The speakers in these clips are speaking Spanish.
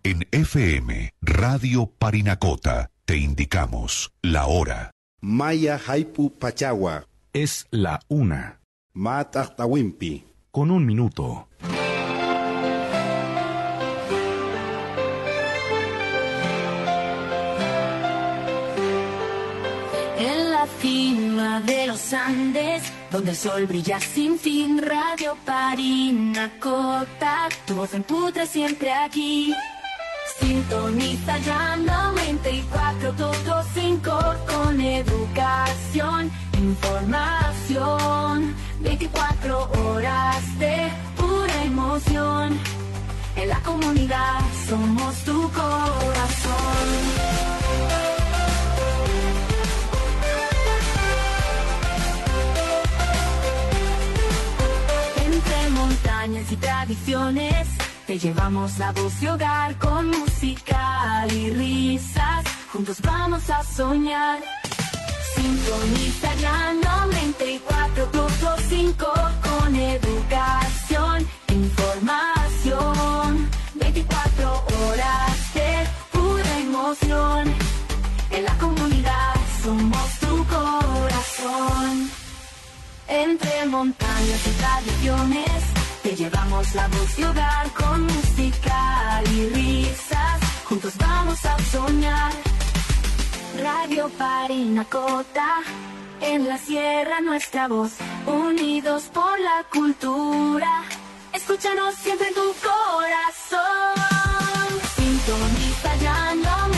En FM Radio Parinacota te indicamos la hora. Maya Haipu Pachagua. Es la 1. Matahtahuimpi. Con 1 minuto. En la cima de los Andes, donde el sol brilla sin fin, Radio Parinacota, tu voz emputra siempre aquí. Sintoniza ya 94.5 con educación, información, 24 horas de pura emoción. En la comunidad somos tu corazón. Entre montañas y tradiciones, te llevamos la voz de hogar con música y risas. Juntos vamos a soñar. Sintoniza ya 94.5 con educación, información, 24 horas de pura emoción. En la comunidad somos tu corazón. Entre montañas y tradiciones, te llevamos la voz de hogar con música y risas. Juntos vamos a soñar. Radio Parinacota, en la sierra nuestra voz. Unidos por la cultura, escúchanos siempre en tu corazón. Sintoniza ya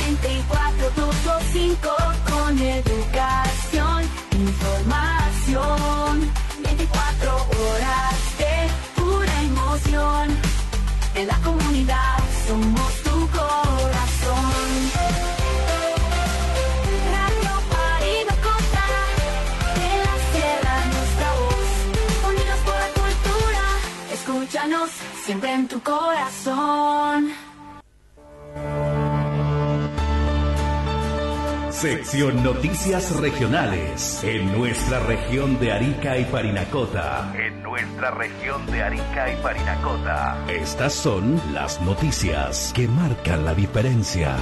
94.5 con educación, información, 24 horas de pura emoción. En la comunidad somos tu corazón. Radio Parinacota, en la sierra nuestra voz. Unidos por la cultura, escúchanos siempre en tu corazón. Sección Noticias Regionales. En nuestra región de Arica y Parinacota. Estas son las noticias que marcan la diferencia.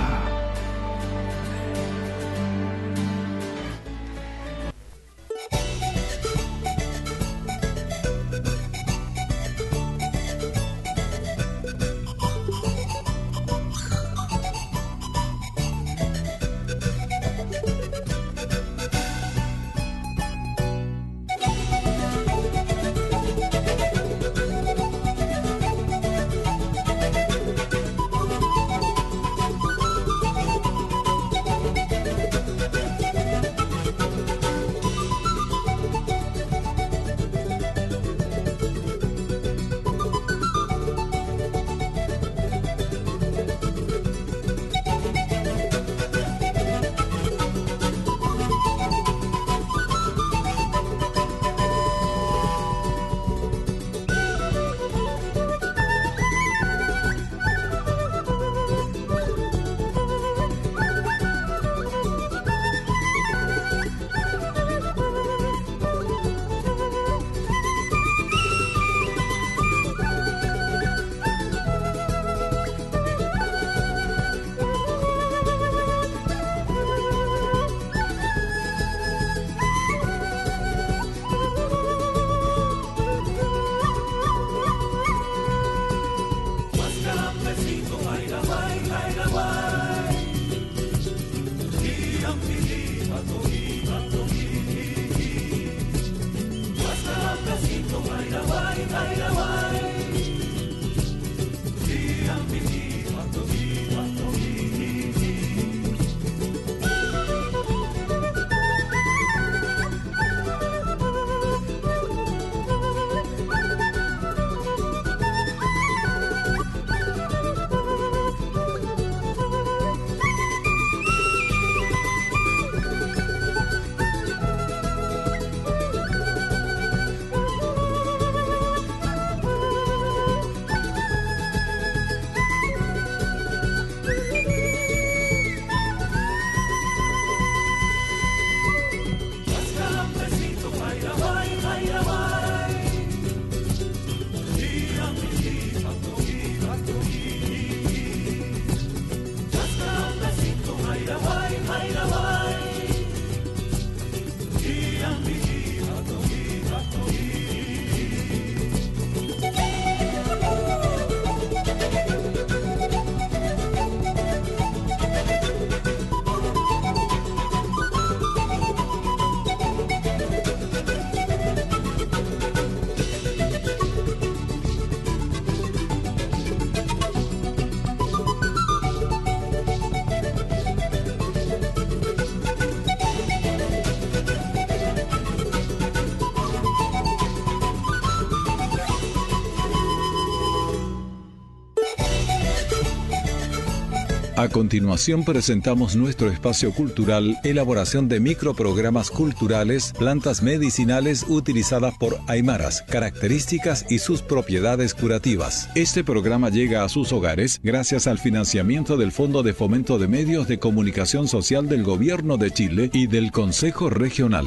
A continuación presentamos nuestro espacio cultural, elaboración de microprogramas culturales, plantas medicinales utilizadas por aymaras, características y sus propiedades curativas. Este programa llega a sus hogares gracias al financiamiento del Fondo de Fomento de Medios de Comunicación Social del Gobierno de Chile y del Consejo Regional.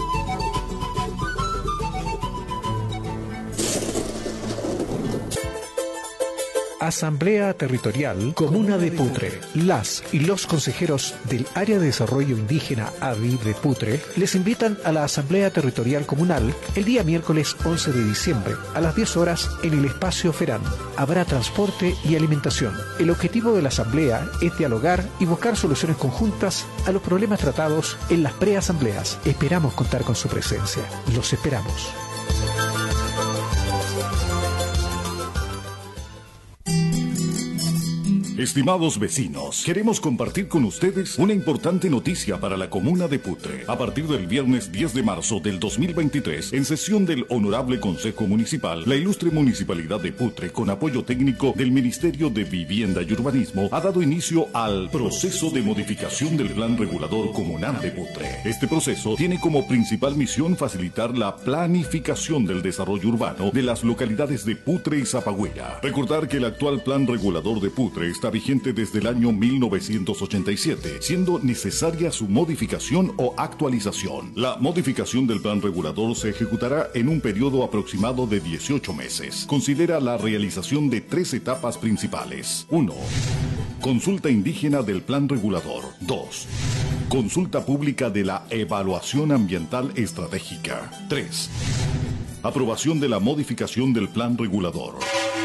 Asamblea Territorial Comuna de Putre. Las y los consejeros del Área de Desarrollo Indígena ADI de Putre les invitan a la Asamblea Territorial Comunal el día miércoles 11 de diciembre a las 10 horas en el Espacio Ferán. Habrá transporte y alimentación. El objetivo de la Asamblea es dialogar y buscar soluciones conjuntas a los problemas tratados en las preasambleas. Esperamos contar con su presencia. Los esperamos. Estimados vecinos, queremos compartir con ustedes una importante noticia para la comuna de Putre. A partir del viernes 10 de marzo del 2023, en sesión del Honorable Consejo Municipal, la ilustre Municipalidad de Putre, con apoyo técnico del Ministerio de Vivienda y Urbanismo, ha dado inicio al proceso de modificación del Plan Regulador Comunal de Putre. Este proceso tiene como principal misión facilitar la planificación del desarrollo urbano de las localidades de Putre y Zapagüera. Recordar que el actual Plan Regulador de Putre está vigente desde el año 1987, siendo necesaria su modificación o actualización. La modificación del plan regulador se ejecutará en un periodo aproximado de 18 meses. Considera la realización de 3 etapas principales. 1. Consulta indígena del plan regulador. 2. Consulta pública de la evaluación ambiental estratégica. 3. Aprobación de la modificación del plan regulador.